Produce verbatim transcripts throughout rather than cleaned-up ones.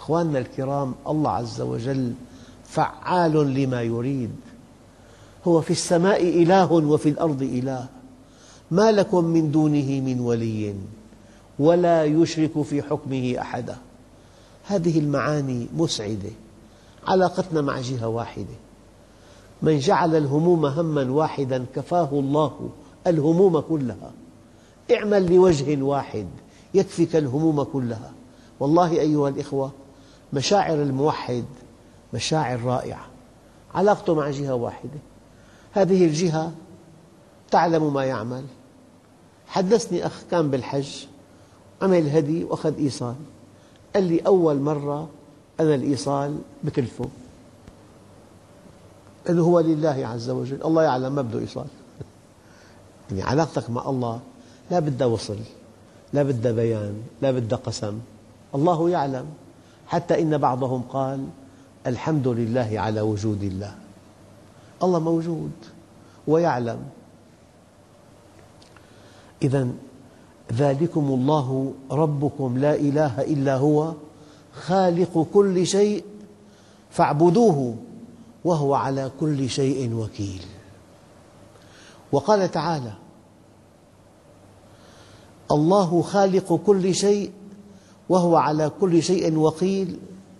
أخواننا الكرام، الله عز وجل فعال لما يريد. هو في السماء إله وفي الأرض إله، ما لكم من دونه من ولي ولا يشرك في حكمه أحدا. هذه المعاني مسعدة. علاقتنا مع جهة واحدة. من جعل الهموم هماً واحداً كفاه الله الهموم كلها. اعمل لوجه واحد يكفك الهموم كلها. والله أيها الإخوة، مشاعر الموحد مشاعر رائعة، علاقته مع جهة واحدة. هذه الجهة تعلم ما يعمل. حدثني أخ كان بالحج، عمل هدي وأخذ إيصال، قال لي أول مرة أنا الإيصال بكلفه، لأنه هو لله عز وجل، الله يعلم ما بده إيصال. يعني علاقتك مع الله لا بدها وصل، لا بدها بيان، لا بدها قسم، الله يعلم. حتى إن بعضهم قال الحمد لله على وجود الله. الله موجود ويعلم. إذا ذلكم الله ربكم لا إله إلا هو خالق كل شيء فاعبدوه وهو على كل شيء وكيل. وقال تعالى: الله خالق كل شيء وهو على كل شيء وكيل.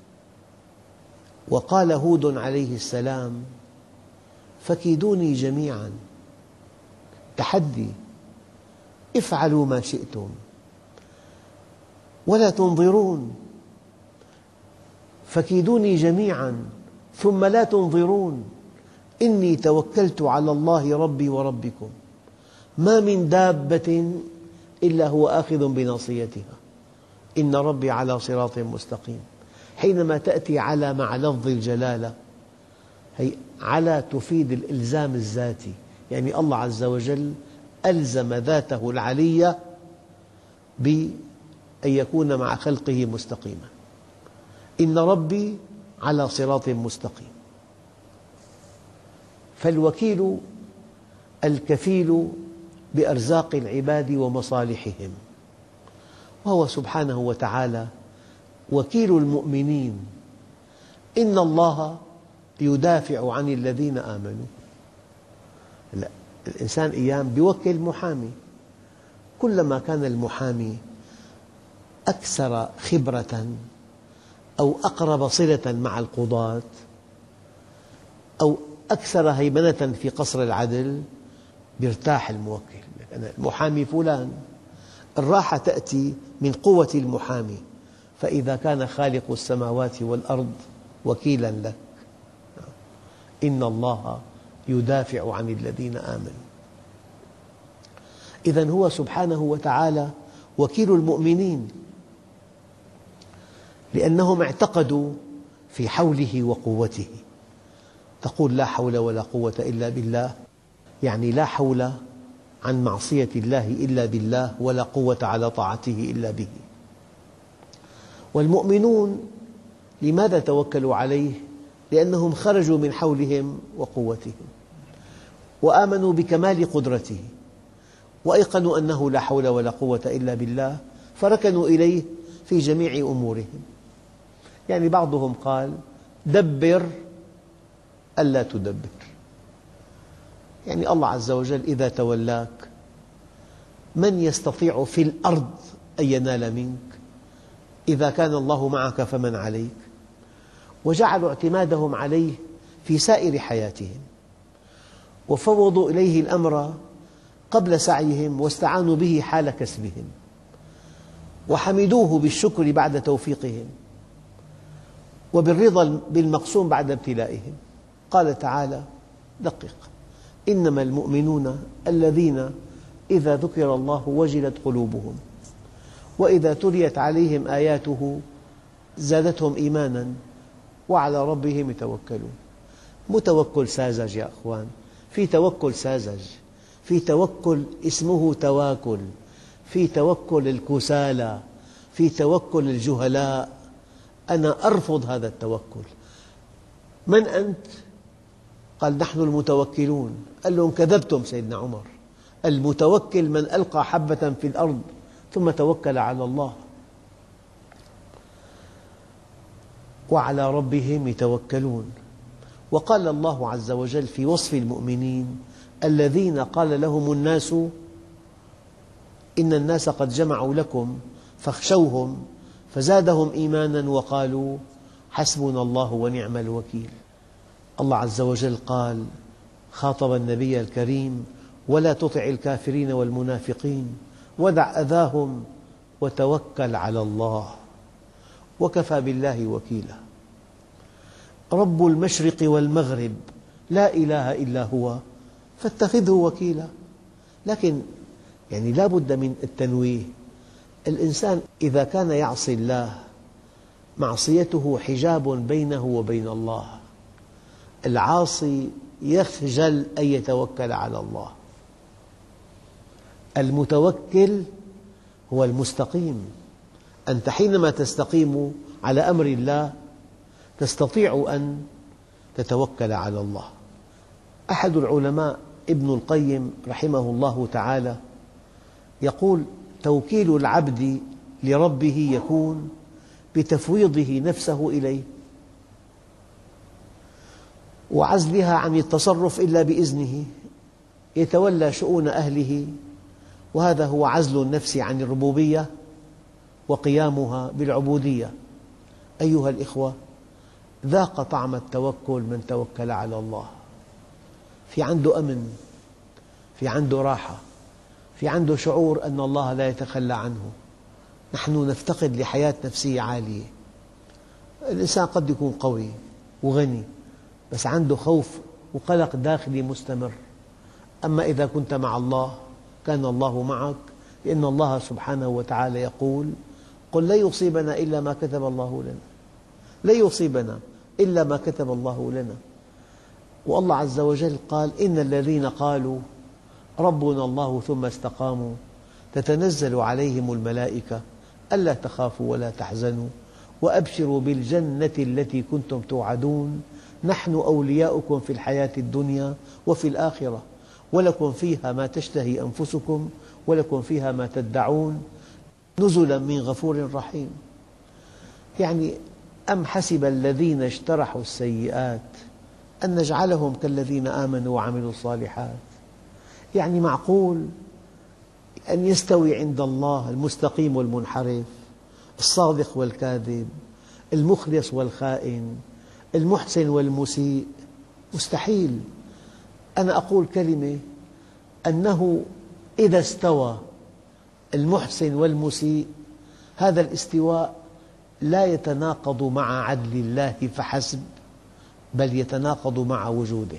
وقال هود عليه السلام: فكيدوني جميعا، تحدي، افعلوا ما شئتم ولا تنظرون. فكيدوني جميعا ثم لا تنظرون، إني توكلت على الله ربي وربكم ما من دابة إلا هو آخذ بناصيتها إن ربي على صراط مستقيم. حينما تأتي على مع لفظ الجلالة، هي على تفيد الإلزام الذاتي، يعني الله عز وجل ألزم ذاته العلية بأن يكون مع خلقه مستقيما. إن ربي على صراط مستقيم. فالوكيل الكفيل بأرزاق العباد ومصالحهم، وهو سبحانه وتعالى وكيل المؤمنين. إن الله يدافع عن الذين آمنوا. لا، الإنسان أيام بيوكل محامي، كلما كان المحامي أكثر خبرة أو أقرب صلة مع القضاة أو أكثر هيمنة في قصر العدل يرتاح الموكل. أنا المحامي فلان. الراحة تأتي من قوة المحامي، فإذا كان خالق السماوات والأرض وكيلا لك. إن الله يدافع عن الذين آمنوا. إذن هو سبحانه وتعالى وكيل المؤمنين، لأنهم اعتقدوا في حوله وقوته. تقول لا حول ولا قوة إلا بالله، يعني لا حول عن معصية الله إلا بالله، ولا قوة على طاعته إلا به. والمؤمنون لماذا توكلوا عليه؟ لأنهم خرجوا من حولهم وقوتهم وآمنوا بكمال قدرته وأيقنوا أنه لا حول ولا قوة إلا بالله، فركنوا إليه في جميع أمورهم. يعني بعضهم قال: دبر ألا تدبر. يعني الله عز وجل إذا تولاك، من يستطيع في الأرض أن ينال منك؟ إذا كان الله معك فمن عليك؟ وجعلوا اعتمادهم عليه في سائر حياتهم، وفوضوا إليه الأمر قبل سعيهم، واستعانوا به حال كسبهم، وحمدوه بالشكر بعد توفيقهم، وبالرضا بالمقسوم بعد ابتلائهم. قال تعالى: دقق: إنما المؤمنون الذين إذا ذكر الله وجلت قلوبهم وإذا تليت عليهم آياته زادتهم إيمانا وعلى ربهم يتوكلون. متوكل ساذج يا أخوان، في توكل ساذج، في توكل اسمه تواكل، في توكل الكسالى، في توكل الجهلاء. أنا أرفض هذا التوكل. من أنت؟ قال: نحن المتوكلون. قال لهم: كذبتم سيدنا عمر، المتوكل من ألقى حبة في الأرض ثم توكل على الله. وعلى ربهم يتوكلون. وقال الله عز وجل في وصف المؤمنين: الذين قال لهم الناس إن الناس قد جمعوا لكم فاخشوهم فزادهم إيمانا وقالوا حسبنا الله ونعم الوكيل. الله عز وجل قال خاطب النبي الكريم: ولا تطع الكافرين والمنافقين ودع أذاهم وتوكل على الله وكفى بالله وكيلا. رب المشرق والمغرب لا إله إلا هو فاتخذه وكيلا. لكن يعني لا بد من التنويه. الإنسان إذا كان يعصي الله معصيته حجاب بينه وبين الله. العاصي يخجل أن يتوكل على الله. المتوكل هو المستقيم. أنت حينما تستقيم على أمر الله تستطيع أن تتوكل على الله. أحد العلماء ابن القيم رحمه الله تعالى يقول: توكيل العبد لربه يكون بتفويضه نفسه إليه وعزلها عن التصرف إلا بإذنه، يتولى شؤون أهله، وهذا هو عزل النفس عن الربوبية وقيامها بالعبودية. أيها الإخوة، ذاق طعم التوكل من توكل على الله. في عنده أمن، في عنده راحة، في عنده شعور أن الله لا يتخلى عنه. نحن نفتقد لحياة نفسية عالية. الإنسان قد يكون قوي وغني بس عنده خوف وقلق داخلي مستمر. أما إذا كنت مع الله كان الله معك، لأن الله سبحانه وتعالى يقول: قل لن يصيبنا إلا ما كتب الله لنا، لن يصيبنا إلا ما كتب الله لنا. والله عز وجل قال: إن الذين قالوا ربنا الله ثم استقاموا تتنزل عليهم الملائكة ألا تخافوا ولا تحزنوا وأبشروا بالجنة التي كنتم توعدون نحن أولياؤكم في الحياة الدنيا وفي الآخرة ولكم فيها ما تشتهي أنفسكم ولكم فيها ما تدعون نزلا من غفور رحيم. يعني أم حسب الذين اجترحوا السيئات أن نجعلهم كالذين آمنوا وعملوا الصالحات. يعني معقول أن يستوي عند الله المستقيم والمنحرف، الصادق والكاذب، المخلص والخائن، المحسن والمسيء؟ مستحيل. أنا أقول كلمة: أنه إذا استوى المحسن والمسيء هذا الاستواء لا يتناقض مع عدل الله فحسب، بل يتناقض مع وجوده.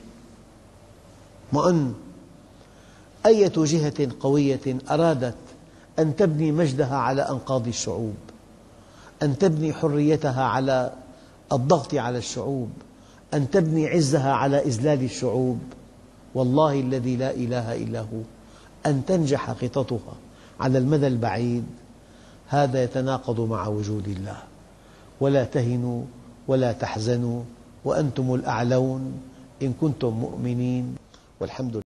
ما أن أية جهة قوية أرادت أن تبني مجدها على أنقاض الشعوب، أن تبني حريتها على الضغط على الشعوب، أن تبني عزها على إذلال الشعوب، والله الذي لا إله إلا هو أن تنجح خططها على المدى البعيد هذا يتناقض مع وجود الله. ولا تهنوا ولا تحزنوا وأنتم الأعلون إن كنتم مؤمنين والحمد لله.